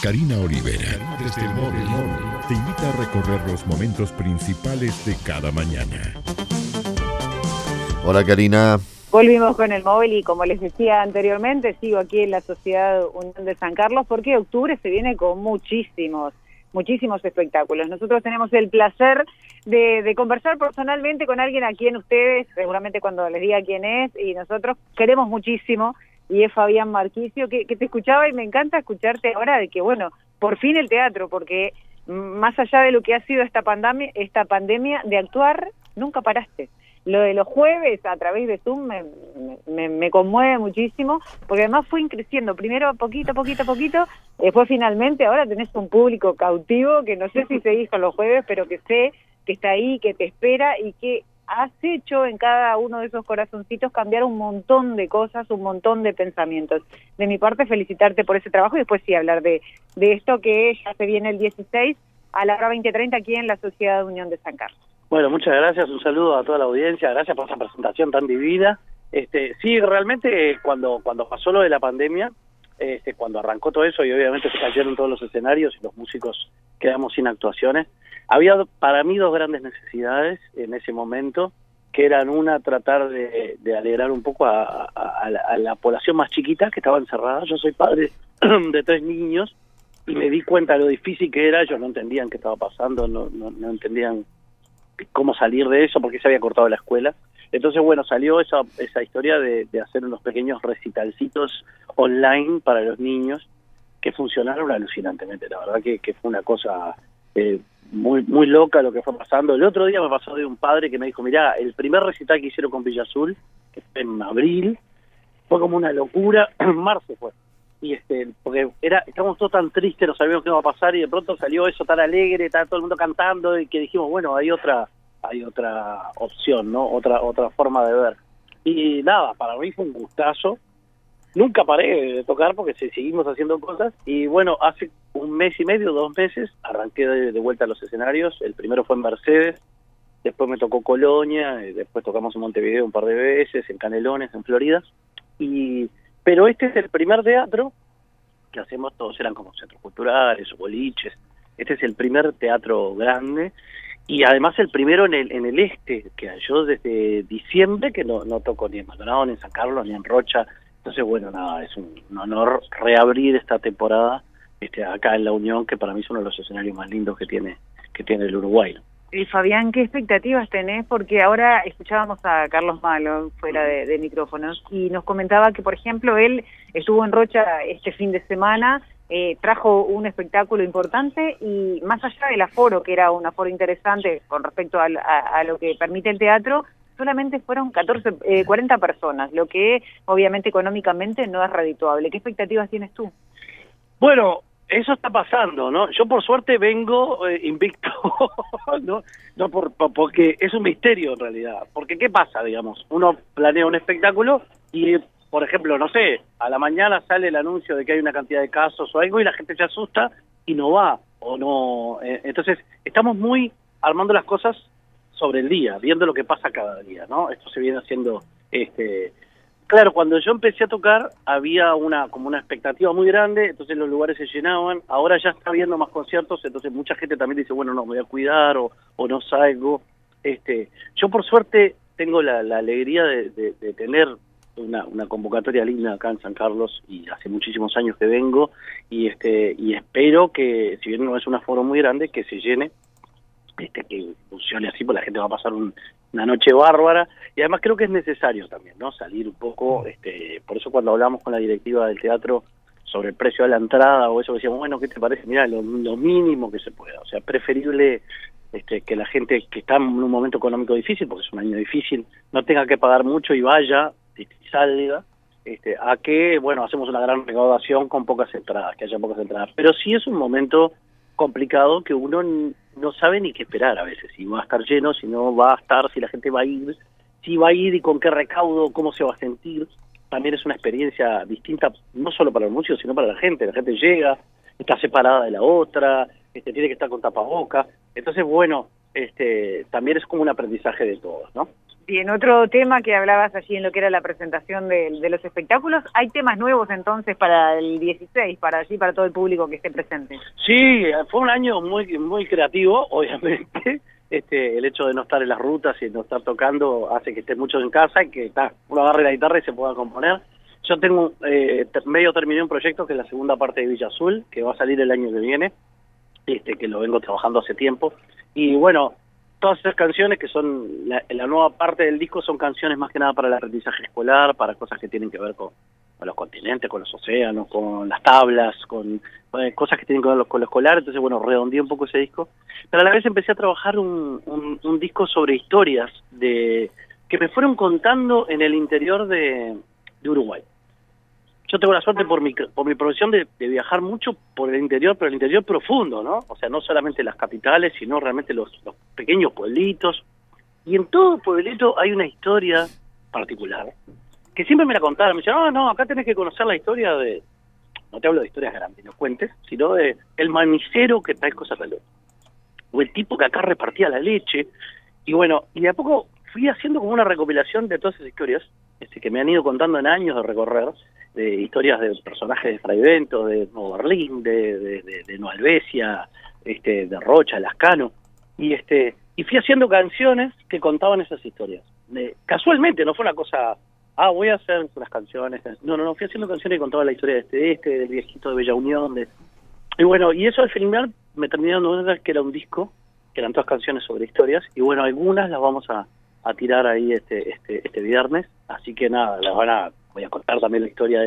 Karina Olivera, desde el móvil, te invita a recorrer los momentos principales de cada mañana. Hola Karina. Volvimos con el móvil y como les decía anteriormente, sigo aquí en la Sociedad Unión de San Carlos porque octubre se viene con muchísimos espectáculos. Nosotros tenemos el placer de conversar personalmente con alguien a quien ustedes, seguramente cuando les diga quién es, y nosotros queremos muchísimo, y es Fabián Marquisio, que te escuchaba y me encanta escucharte ahora de que, bueno, por fin el teatro, porque más allá de lo que ha sido esta pandemia de actuar, nunca paraste. Lo de los jueves a través de Zoom me conmueve muchísimo, porque además fue creciendo, primero poquito, después finalmente ahora tenés un público cautivo, que no sé si seguís con los jueves, pero que sé que está ahí, que te espera y que has hecho en cada uno de esos corazoncitos cambiar un montón de cosas, un montón de pensamientos. De mi parte, felicitarte por ese trabajo y después sí hablar de esto que ya se viene el 16 a la hora 20:30 aquí en la Sociedad Unión de San Carlos. Bueno, muchas gracias, un saludo a toda la audiencia, gracias por esa presentación tan divina. Sí, realmente cuando pasó lo de la pandemia, cuando arrancó todo eso y obviamente se cayeron todos los escenarios y los músicos quedamos sin actuaciones, había para mí dos grandes necesidades en ese momento, que eran una, tratar de alegrar un poco a la población más chiquita que estaba encerrada. Yo soy padre de 3 niños y me di cuenta de lo difícil que era. Ellos no entendían qué estaba pasando, no entendían cómo salir de eso porque se había cortado la escuela. Entonces, bueno, salió esa historia de hacer unos pequeños recitalcitos online para los niños que funcionaron alucinantemente. La verdad que fue una cosa muy loca lo que fue pasando. El otro día me pasó de un padre que me dijo, mirá, el primer recital que hicieron con Villa Azul, que fue en abril, fue como una locura. En marzo fue. Y porque estábamos todos tan tristes, no sabíamos qué iba a pasar, y de pronto salió eso tan alegre, estaba todo el mundo cantando, y que dijimos, bueno, hay otra opción, ¿no? Otra forma de ver. Y nada, para mí fue un gustazo. Nunca paré de tocar porque seguimos haciendo cosas, y bueno, hace 1 mes y medio, 2 meses, arranqué de vuelta a los escenarios. El primero fue en Mercedes, después me tocó Colonia, y después tocamos en Montevideo un par de veces, en Canelones, en Florida, pero este es el primer teatro que hacemos, todos eran como centros culturales o boliches. Este es el primer teatro grande y además el primero en el este, que yo desde diciembre que no toco ni en Maldonado, ni en San Carlos, ni en Rocha. Entonces, bueno, nada, es un honor reabrir esta temporada acá en La Unión, que para mí es uno de los escenarios más lindos que tiene el Uruguay. Y Fabián, ¿qué expectativas tenés? Porque ahora escuchábamos a Carlos Malo fuera de micrófonos y nos comentaba que, por ejemplo, él estuvo en Rocha este fin de semana, trajo un espectáculo importante y más allá del aforo, que era un aforo interesante con respecto a lo que permite el teatro, solamente fueron 40 personas, lo que obviamente económicamente no es redituable. ¿Qué expectativas tienes tú? Bueno, eso está pasando, ¿no? Yo por suerte vengo invicto, no porque es un misterio en realidad. Porque ¿qué pasa, digamos? Uno planea un espectáculo y, por ejemplo, no sé, a la mañana sale el anuncio de que hay una cantidad de casos o algo y la gente se asusta y no va, o no. Entonces, estamos muy armando las cosas sobre el día, viendo lo que pasa cada día, ¿no? Esto se viene haciendo. Claro, cuando yo empecé a tocar había como una expectativa muy grande, entonces los lugares se llenaban. Ahora ya está habiendo más conciertos, entonces mucha gente también dice, bueno, no, me voy a cuidar o no salgo. Yo por suerte tengo la alegría de tener una convocatoria linda acá en San Carlos y hace muchísimos años que vengo y espero que, si bien no es un aforo muy grande, que se llene, que funcione así, porque la gente va a pasar una noche bárbara, y además creo que es necesario también, ¿no? Salir un poco, por eso cuando hablamos con la directiva del teatro sobre el precio de la entrada o eso, decíamos, bueno, ¿qué te parece? Mirá, lo mínimo que se pueda, o sea, preferible que la gente que está en un momento económico difícil, porque es un año difícil, no tenga que pagar mucho y vaya, y salga, a que, bueno, hacemos una gran recaudación con pocas entradas, que haya pocas entradas, pero sí es un momento complicado que uno no sabe ni qué esperar a veces, si va a estar lleno, si no va a estar, si la gente va a ir, si va a ir y con qué recaudo, cómo se va a sentir. También es una experiencia distinta, no solo para los músicos, sino para la gente llega, está separada de la otra, tiene que estar con tapabocas, entonces bueno, también es como un aprendizaje de todos, ¿no? Bien, otro tema que hablabas allí en lo que era la presentación de los espectáculos, ¿hay temas nuevos entonces para el 16, para todo el público que esté presente? Sí, fue un año muy creativo, obviamente. El hecho de no estar en las rutas y no estar tocando hace que estén muchos en casa y que uno agarre la guitarra y se pueda componer. Yo tengo, medio terminé un proyecto que es la segunda parte de Villa Azul, que va a salir el año que viene, que lo vengo trabajando hace tiempo. Y bueno, todas esas canciones que son la nueva parte del disco son canciones más que nada para el aprendizaje escolar, para cosas que tienen que ver con los continentes, con los océanos, con las tablas, con cosas que tienen que ver con lo escolar. Entonces, bueno, redondeé un poco ese disco. Pero a la vez empecé a trabajar un disco sobre historias que me fueron contando en el interior de Uruguay. Yo tengo la suerte por mi profesión de viajar mucho por el interior, pero el interior profundo, ¿no? O sea, no solamente las capitales, sino realmente los pequeños pueblitos. Y en todo pueblito hay una historia particular, que siempre me la contaron. Me decían, no, acá tenés que conocer la historia no te hablo de historias grandilocuentes, sino de el manicero que trae cosas al otro, o el tipo que acá repartía la leche. Y bueno, y de a poco fui haciendo como una recopilación de todas esas historias que me han ido contando en años de recorrer, de historias de personajes de Fraivento, de Nuevo Berlín, de Nueva Albesia, de Rocha, de Lascano, y fui haciendo canciones que contaban esas historias. Casualmente, no fue una cosa, voy a hacer unas canciones, no, fui haciendo canciones que contaban la historia del viejito de Bella Unión, y bueno, y eso al final me terminé dando cuenta que era un disco, que eran todas canciones sobre historias, y bueno, algunas las vamos a tirar ahí este viernes, así que nada, voy a contar también la historia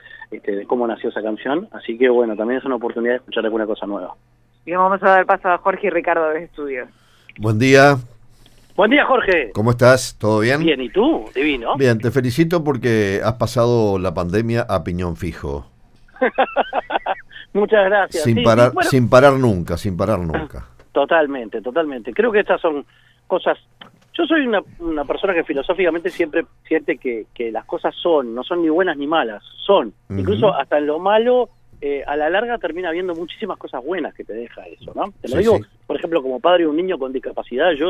de cómo nació esa canción, así que bueno, también es una oportunidad de escuchar alguna cosa nueva. Y vamos a dar paso a Jorge y Ricardo de Estudios. Buen día. Buen día, Jorge. ¿Cómo estás? ¿Todo bien? Bien, ¿y tú? Divino. Bien, te felicito porque has pasado la pandemia a piñón fijo. Muchas gracias. Sin parar nunca. Totalmente. Creo que estas son cosas. Yo soy una persona que filosóficamente siempre siente que las cosas no son ni buenas ni malas, son. Uh-huh. Incluso hasta en lo malo, a la larga termina habiendo muchísimas cosas buenas que te deja eso, ¿no? Te lo digo, por ejemplo, como padre de un niño con discapacidad, yo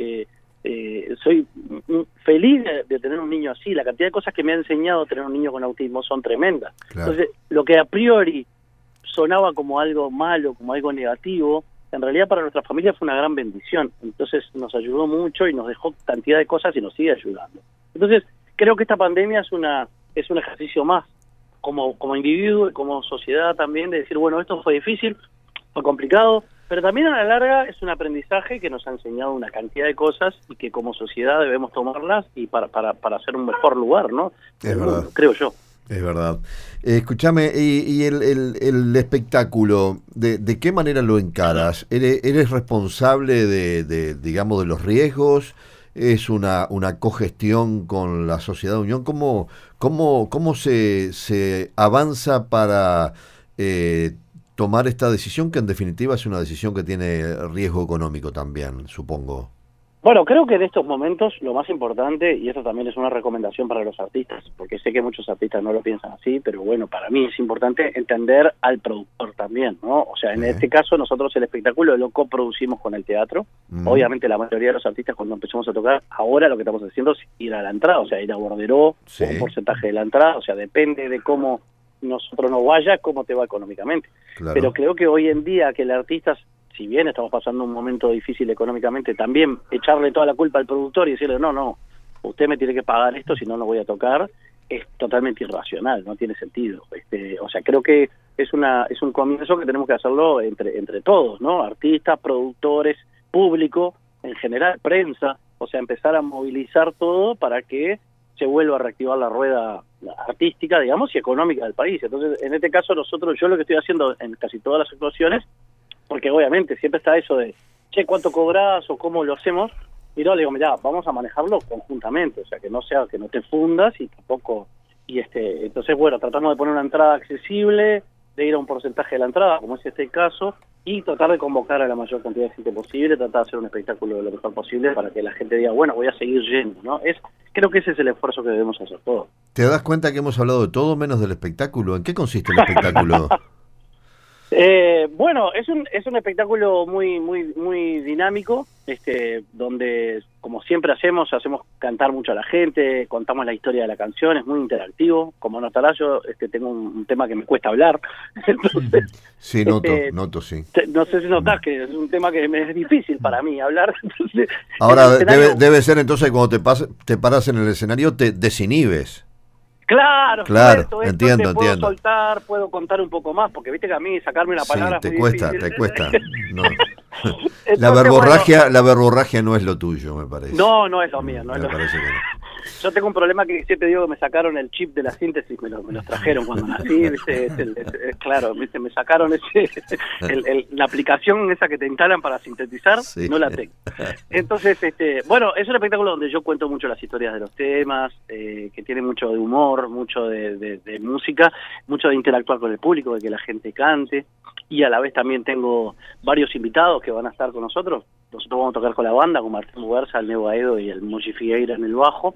soy feliz de tener un niño así. La cantidad de cosas que me ha enseñado tener un niño con autismo son tremendas. Claro. Entonces, lo que a priori sonaba como algo malo, como algo negativo, en realidad para nuestra familia fue una gran bendición. Entonces nos ayudó mucho y nos dejó cantidad de cosas y nos sigue ayudando. Entonces creo que esta pandemia es un ejercicio más como individuo y como sociedad también, de decir, bueno, esto fue difícil, fue complicado, pero también a la larga es un aprendizaje que nos ha enseñado una cantidad de cosas y que como sociedad debemos tomarlas y para hacer un mejor lugar, ¿no? Es verdad. Creo yo. Es verdad. Escúchame, y el espectáculo, ¿de qué manera lo encaras? ¿Eres responsable digamos, de los riesgos? ¿Es una cogestión con la Sociedad Unión? ¿Cómo se avanza para tomar esta decisión, que en definitiva es una decisión que tiene riesgo económico también, supongo? Bueno, creo que en estos momentos lo más importante, y esto también es una recomendación para los artistas, porque sé que muchos artistas no lo piensan así, pero bueno, para mí es importante entender al productor también, ¿no? O sea, en este caso nosotros el espectáculo lo coproducimos con el teatro. Obviamente la mayoría de los artistas cuando empezamos a tocar, ahora lo que estamos haciendo es ir a la entrada, o sea, ir a borderó, un porcentaje de la entrada, o sea, depende de cómo nosotros nos vaya, cómo te va económicamente. Claro. Pero creo que hoy en día que el artista, si bien estamos pasando un momento difícil económicamente, también echarle toda la culpa al productor y decirle, no, usted me tiene que pagar esto, si no, no voy a tocar, es totalmente irracional, no tiene sentido. O sea, creo que es un comienzo que tenemos que hacerlo entre todos, ¿no? Artistas, productores, público, en general, prensa, o sea, empezar a movilizar todo para que se vuelva a reactivar la rueda artística, digamos, y económica del país. Entonces, en este caso, yo lo que estoy haciendo en casi todas las actuaciones, porque obviamente siempre está eso de, ¿cuánto cobras o cómo lo hacemos? Y no, le digo, mirá, vamos a manejarlo conjuntamente, o sea, que no te fundas y tampoco, entonces, bueno, tratamos de poner una entrada accesible, de ir a un porcentaje de la entrada, como es el caso, y tratar de convocar a la mayor cantidad de gente posible, tratar de hacer un espectáculo lo mejor posible para que la gente diga, bueno, voy a seguir yendo, ¿no? Creo que ese es el esfuerzo que debemos hacer todos. ¿Te das cuenta que hemos hablado de todo menos del espectáculo? ¿En qué consiste el espectáculo? Bueno, es un espectáculo muy dinámico, donde, como siempre hacemos cantar mucho a la gente, contamos la historia de la canción, es muy interactivo. Como notarás, yo tengo un tema que me cuesta hablar. Entonces, sí, noto, sí. No sé si notás que es un tema que me es difícil para mí hablar. Entonces, ahora, debe ser entonces cuando te paras en el escenario, te desinhibes. Claro, entiendo. Puedo soltar, puedo contar un poco más, porque viste que a mí sacarme una palabra sí, es muy difícil. te cuesta. No. Entonces, la verborragia no es lo tuyo, me parece. No es lo mío. Me parece que no. Yo tengo un problema que siempre digo que me sacaron el chip de la síntesis, me los trajeron cuando nací, ¿viste? Claro, ¿viste? Me sacaron la aplicación esa que te instalan para sintetizar, sí. No la tengo. Entonces, bueno, es un espectáculo donde yo cuento mucho las historias de los temas, que tiene mucho de humor, mucho de música, mucho de interactuar con el público, de que la gente cante, y a la vez también tengo varios invitados que van a estar con nosotros. Nosotros vamos a tocar con la banda, con Martín Muguerza, el Nebo Aedo y el Mochi Figueira en el bajo.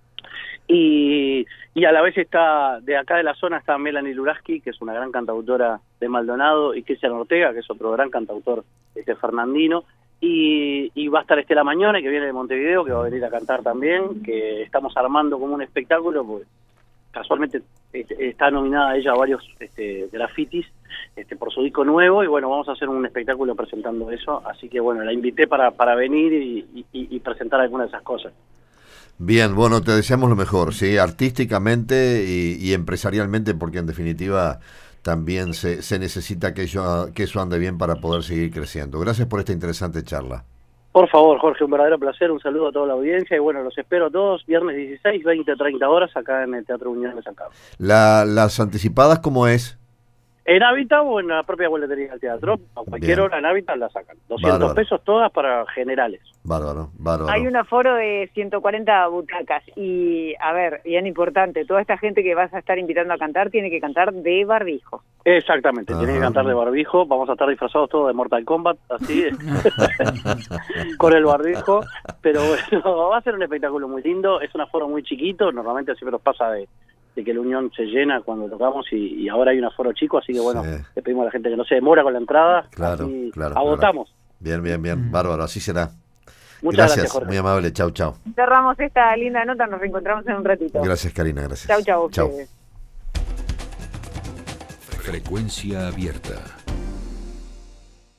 Y a la vez está, de acá de la zona está Melanie Luraski, que es una gran cantautora de Maldonado, y Cristian Ortega, que es otro gran cantautor fernandino. Y va a estar Estela Mañone, que viene de Montevideo, que va a venir a cantar también, que estamos armando como un espectáculo, porque casualmente está nominada ella a varios grafitis por su disco nuevo, y bueno, vamos a hacer un espectáculo presentando eso, así que bueno, la invité para venir y presentar algunas de esas cosas. Bien, bueno, te deseamos lo mejor, sí, artísticamente y empresarialmente, porque en definitiva también se necesita que eso ande bien para poder seguir creciendo. Gracias por esta interesante charla. Por favor, Jorge, un verdadero placer, un saludo a toda la audiencia y bueno, los espero a todos viernes 16, 20, 30 horas acá en el Teatro Unión de San Carlos. ¿Las anticipadas cómo es? En Hábitat o en la propia boletería del teatro, a cualquier hora en Hábitat la sacan. 200 pesos todas para generales. Bárbaro. Hay un aforo de 140 butacas y, a ver, bien importante, toda esta gente que vas a estar invitando a cantar tiene que cantar de barbijo. Exactamente, tiene que cantar de barbijo. Vamos a estar disfrazados todos de Mortal Kombat, así, con el barbijo. Pero bueno, va a ser un espectáculo muy lindo. Es un aforo muy chiquito, normalmente siempre nos pasa de que la Unión se llena cuando tocamos y ahora hay un aforo chico, así que bueno, le pedimos a la gente que no se demora con la entrada, claro, agotamos. Bien, bárbaro, así será. Muchas gracias, Jorge. Muy amable, chau. Cerramos esta linda nota, nos reencontramos en un ratito. Gracias, Karina, gracias. Chau. Frecuencia abierta.